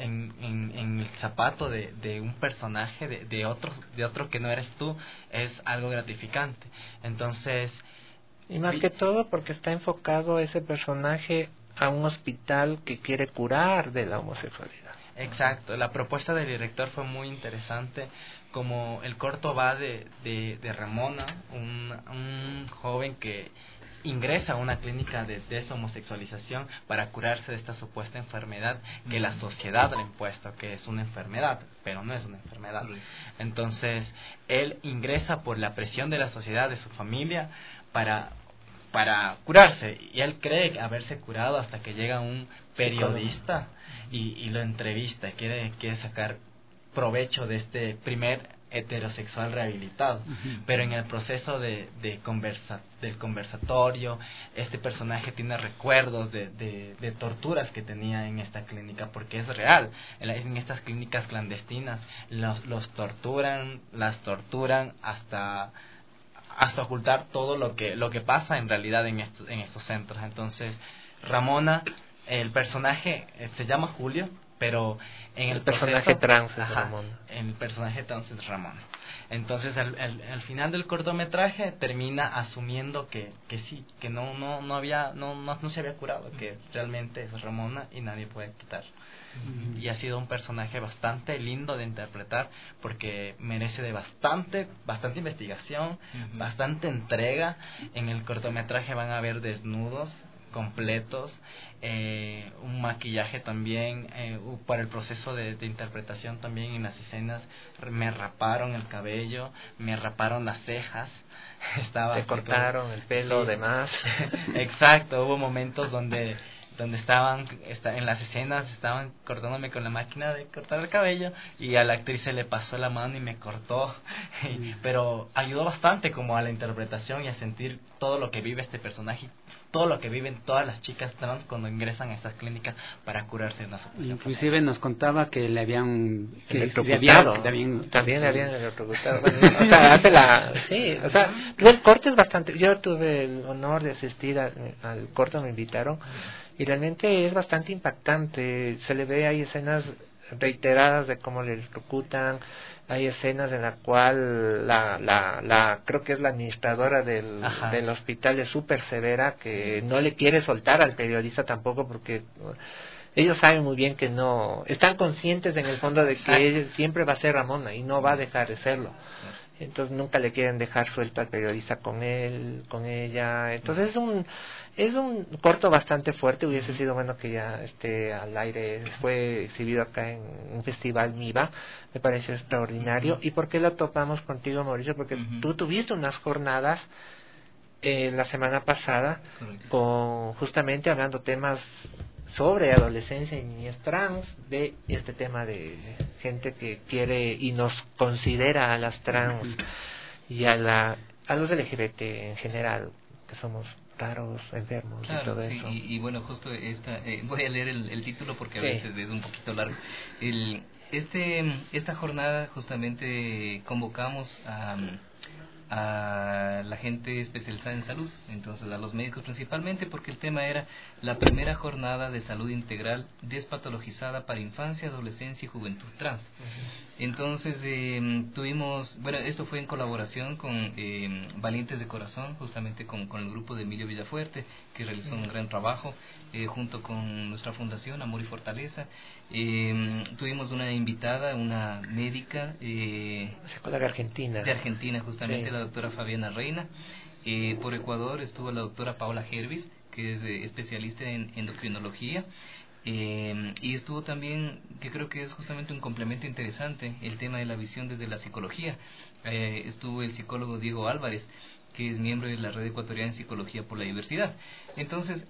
el zapato de un personaje de otro que no eres tú es algo gratificante. Entonces, y más que todo porque está enfocado ese personaje a un hospital que quiere curar de la homosexualidad. Exacto, la propuesta del director fue muy interesante. Como el corto va de Ramona, un joven que ingresa a una clínica de deshomosexualización para curarse de esta supuesta enfermedad que la sociedad le ha impuesto, que es una enfermedad, pero no es una enfermedad. Entonces, él ingresa por la presión de la sociedad, de su familia, para curarse, y él cree haberse curado hasta que llega un periodista y lo entrevista, quiere sacar provecho de este primer heterosexual rehabilitado. Pero en el proceso del conversatorio, este personaje tiene recuerdos de torturas que tenía en esta clínica, porque es real. En estas clínicas clandestinas los torturan, las torturan hasta ocultar todo lo que pasa en realidad en estos centros. Entonces, Ramona, el personaje se llama Julio, pero en el personaje trans es Ramona. En el personaje trans es Ramona. Entonces, al final del cortometraje termina asumiendo que sí, que no se había curado, que realmente es Ramona y nadie puede quitarlo. Y ha sido un personaje bastante lindo de interpretar, porque merece de bastante investigación, bastante entrega. En el cortometraje van a ver desnudos completos, un maquillaje también, para el proceso de interpretación también. En las escenas me raparon el cabello, me raparon las cejas, te cortaron el pelo, sí. Demás. Exacto, hubo momentos donde en las escenas estaban cortándome con la máquina de cortar el cabello y a la actriz se le pasó la mano y me cortó. Pero ayudó bastante como a la interpretación y a sentir todo lo que vive este personaje todo lo que viven todas las chicas trans cuando ingresan a estas clínicas para curarse de una supuesta Inclusive nos contaba que le habían electrocutado. También le habían electrocutado. Sí, o sea, el corte es bastante. Yo tuve el honor de asistir al corte, me invitaron, y realmente es bastante impactante. Se le ve, hay escenas reiteradas de cómo le electrocutan. Hay escenas en la cual la creo que es la administradora del hospital es súper severa, que no le quiere soltar al periodista tampoco, porque ellos saben muy bien que no, están conscientes en el fondo de que ella siempre va a ser Ramona y no va a dejar de serlo. Entonces nunca le quieren dejar suelto al periodista con ella. Entonces es un corto bastante fuerte. Hubiese sido bueno que ya esté al aire. Fue exhibido acá en un festival MIVA, me pareció extraordinario. ¿Y por qué lo topamos contigo, Mauricio? Porque tú tuviste unas jornadas la semana pasada con justamente hablando temas sobre adolescencia y niñez trans, de este tema de gente que quiere y nos considera a las trans y a los LGBT en general, que somos raros, enfermos, y todo eso. Y bueno, justo voy a leer el título porque a veces es un poquito largo. Esta jornada justamente convocamos a la gente especializada en salud, entonces a los médicos principalmente, porque el tema era la primera jornada de salud integral despatologizada para infancia, adolescencia y juventud trans. Entonces tuvimos, bueno, esto fue en colaboración con Valientes de Corazón, justamente con el grupo de Emilio Villafuerte, que realizó un gran trabajo, junto con nuestra fundación Amor y Fortaleza. Tuvimos una invitada, una médica psicóloga argentina. De Argentina, justamente, la doctora Fabiana Reina. Por Ecuador estuvo la doctora Paola Hervis, que es especialista en endocrinología. Y estuvo también, que creo que es justamente un complemento interesante, el tema de la visión desde la psicología. Estuvo el psicólogo Diego Álvarez, que es miembro de la Red Ecuatoriana de Psicología por la Diversidad. Entonces,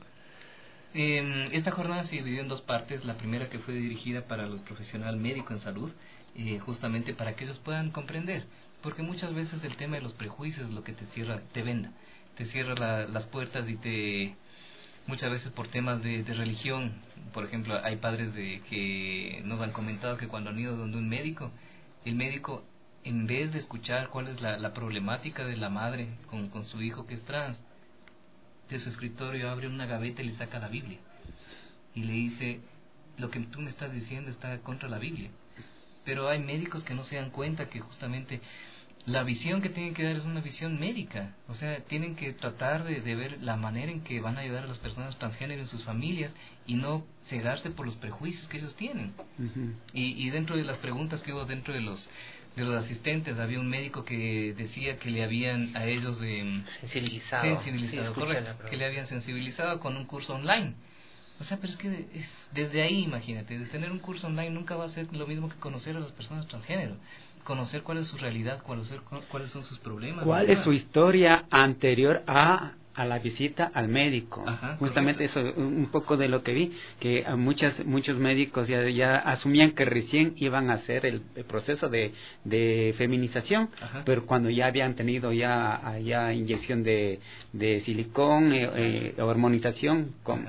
esta jornada se dividió en dos partes. La primera, que fue dirigida para el profesional médico en salud, justamente para que ellos puedan comprender, porque muchas veces el tema de los prejuicios es lo que te cierra, te venda, te cierra las puertas y muchas veces por temas de religión. Por ejemplo, hay padres que nos han comentado que cuando han ido donde un médico, el médico, en vez de escuchar cuál es la problemática de la madre con su hijo que es trans, de su escritorio abre una gaveta y le saca la Biblia y le dice: lo que tú me estás diciendo está contra la Biblia. Pero hay médicos que no se dan cuenta que justamente la visión que tienen que dar es una visión médica. O sea, tienen que tratar de ver la manera en que van a ayudar a las personas transgénero en sus familias y no cegarse por los prejuicios que ellos tienen. Y dentro de las preguntas que hubo dentro de los asistentes, había un médico que decía que le habían a ellos sensibilizado, correcto, que le habían sensibilizado con un curso online. O sea, pero es que desde ahí, imagínate, de tener un curso online nunca va a ser lo mismo que conocer a las personas transgénero, conocer cuál es su realidad, cuáles son sus problemas. ¿Cuál es su historia anterior a la visita al médico? Justamente correcto. Eso, un poco de lo que vi, que muchos médicos ya asumían que recién iban a hacer el proceso de feminización, pero cuando ya habían tenido ya inyección de silicón, hormonización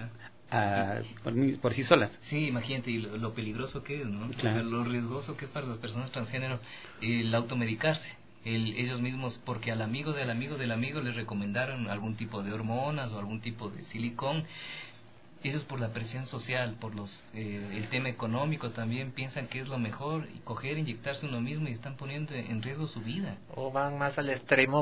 por sí solas. Sí, imagínate, y lo peligroso que es, ¿no? Claro. O sea, lo riesgoso que es para las personas transgénero el automedicarse. Ellos mismos, porque al amigo del amigo del amigo les recomendaron algún tipo de hormonas o algún tipo de silicón. Ellos, por la presión social, por el tema económico, también piensan que es lo mejor coger, inyectarse uno mismo, y están poniendo en riesgo su vida. O van más al extremo,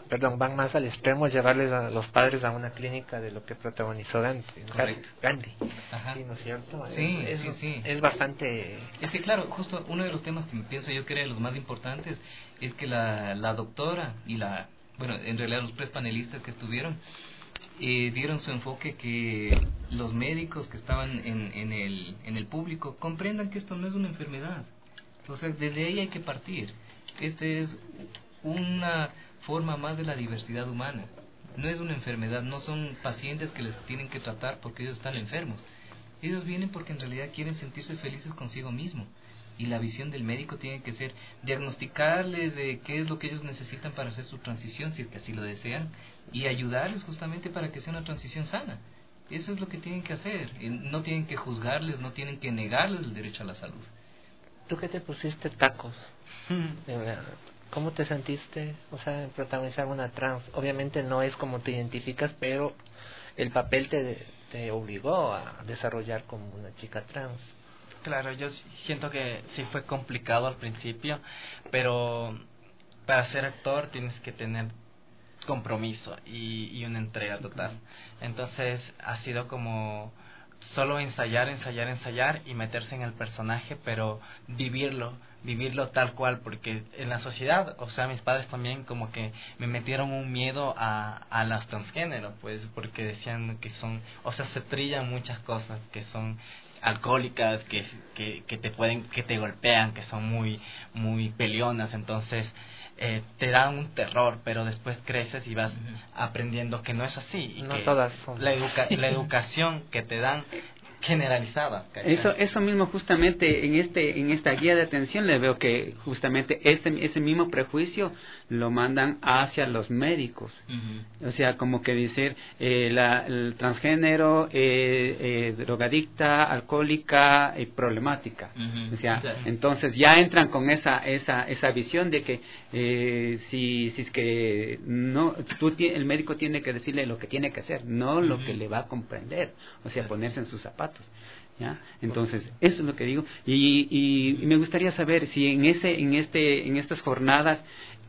llevarles a los padres a una clínica de lo que protagonizó Gandhi. Sí, ¿no es cierto? Sí, sí. Es bastante... Es que claro, justo uno de los temas que pienso yo que era de los más importantes es que la doctora y en realidad los tres panelistas que estuvieron dieron su enfoque, que los médicos que estaban en el público comprendan que esto no es una enfermedad. O sea, desde ahí hay que partir. Este es una forma más de la diversidad humana. No es una enfermedad, no son pacientes que les tienen que tratar porque ellos están enfermos. Ellos vienen porque en realidad quieren sentirse felices consigo mismo. Y la visión del médico tiene que ser diagnosticarles de qué es lo que ellos necesitan para hacer su transición, si es que así lo desean, y ayudarles justamente para que sea una transición sana. Eso es lo que tienen que hacer. No tienen que juzgarles, no tienen que negarles el derecho a la salud. ¿Tú qué te pusiste tacos? ¿Cómo te sentiste, o sea, en protagonizar una trans? Obviamente no es como te identificas, pero el papel te obligó a desarrollar como una chica trans. Claro, yo siento que sí fue complicado al principio, pero para ser actor tienes que tener compromiso y una entrega total. Entonces ha sido como solo ensayar y meterse en el personaje, pero vivirlo tal cual, porque en la sociedad, o sea, mis padres también como que me metieron un miedo a las transgénero, pues, porque decían que son, o sea, se trillan muchas cosas, que son alcohólicas, que te golpean, que son muy peleonas, entonces te da un terror, pero después creces y vas aprendiendo que no es así, y no que todas son. la educación que te dan generalizada. Eso mismo justamente en esta guía de atención le veo que justamente ese mismo prejuicio lo mandan hacia los médicos. O sea, como que decir el transgénero, drogadicta, alcohólica y problemática. O sea, entonces ya entran con esa visión de que si es que no, el médico tiene que decirle lo que tiene que hacer, no lo que le va a comprender, o sea, ponerse en sus zapatos. ¿Ya? Entonces, eso es lo que digo, y me gustaría saber si en estas jornadas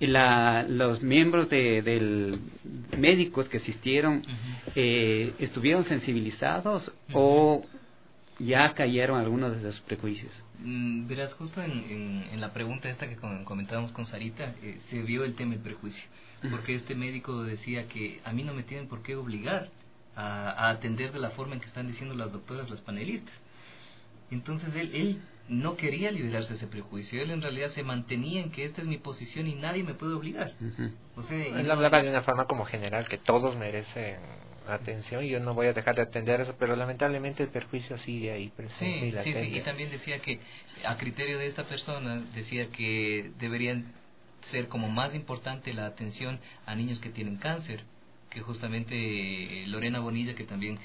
los miembros del médicos que asistieron estuvieron sensibilizados o ya cayeron algunos de sus prejuicios. Verás, justo en la pregunta esta que comentábamos con Sarita, se vio el tema del prejuicio, porque este médico decía que a mí no me tienen por qué obligar a atender de la forma en que están diciendo las doctoras, las panelistas. Entonces él no quería liberarse de ese prejuicio, él en realidad se mantenía en que esta es mi posición y nadie me puede obligar. O sea, él hablaba de una forma como general, que todos merecen atención y yo no voy a dejar de atender eso, pero lamentablemente el perjuicio sigue ahí presente. Sí, y también decía que a criterio de esta persona decía que deberían ser como más importante la atención a niños que tienen cáncer, que justamente Lorena Bonilla, que también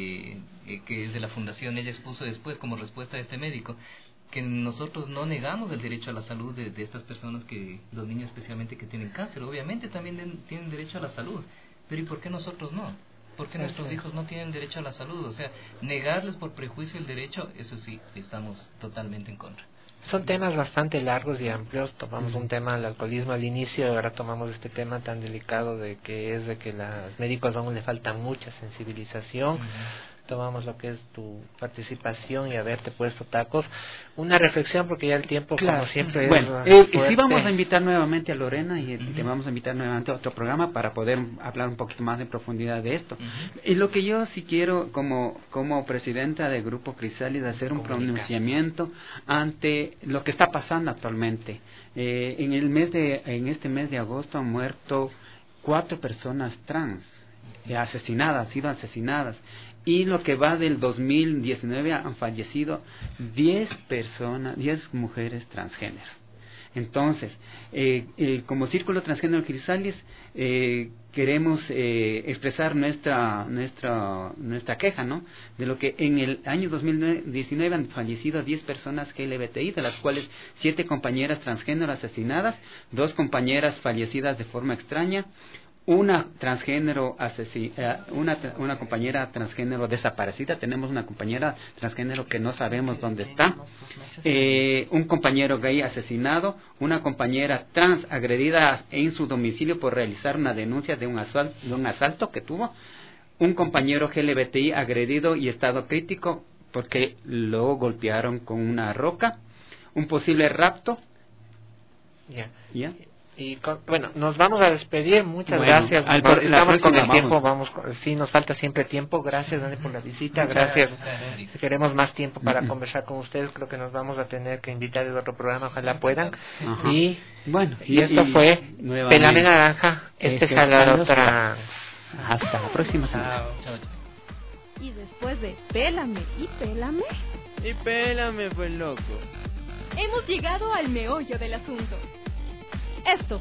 que es de la fundación, ella expuso después como respuesta a este médico que nosotros no negamos el derecho a la salud de estas personas, que los niños especialmente que tienen cáncer obviamente también tienen derecho a la salud, pero ¿y por qué nosotros no? ¿Por qué nuestros hijos no tienen derecho a la salud? O sea, negarles por prejuicio el derecho, eso sí, estamos totalmente en contra. Son temas bastante largos y amplios. Tomamos un tema del alcoholismo al inicio, ahora tomamos este tema tan delicado de que los médicos aún le falta mucha sensibilización. Tomamos lo que es tu participación y haberte puesto tacos. Una reflexión, porque ya el tiempo, como siempre, bueno, sí vamos a invitar nuevamente a Lorena y te vamos a invitar nuevamente a otro programa para poder hablar un poquito más en profundidad de esto. Y lo que yo sí quiero, como presidenta del Grupo Crisálida, hacer un pronunciamiento ante lo que está pasando actualmente. En este mes de agosto han muerto 4 personas trans han sido asesinadas. Y lo que va del 2019 han fallecido 10 mujeres transgénero. Entonces, como Círculo Transgénero Crisálida, queremos expresar nuestra queja, ¿no? De lo que en el año 2019 han fallecido 10 personas LGBTI, de las cuales 7 compañeras transgénero asesinadas, 2 compañeras fallecidas de forma extraña, una compañera transgénero desaparecida. Tenemos una compañera transgénero que no sabemos dónde está, un compañero gay asesinado, una compañera trans agredida en su domicilio por realizar una denuncia de un asalto que tuvo, un compañero LGBTI agredido y estado crítico porque lo golpearon con una roca, un posible rapto. Y bueno, nos vamos a despedir. Muchas gracias. Estamos con el tiempo. Sí, nos falta siempre tiempo. Gracias, Dani, por la visita. Gracias. Queremos más tiempo para conversar con ustedes. Creo que nos vamos a tener que invitar a otro programa. Ojalá puedan. Y esto fue Pelame Naranja. Jalador Trans. Hasta la próxima semana. Chao. Y después de pélame y pélame... Y pélame, pues loco. Hemos llegado al meollo del asunto. Esto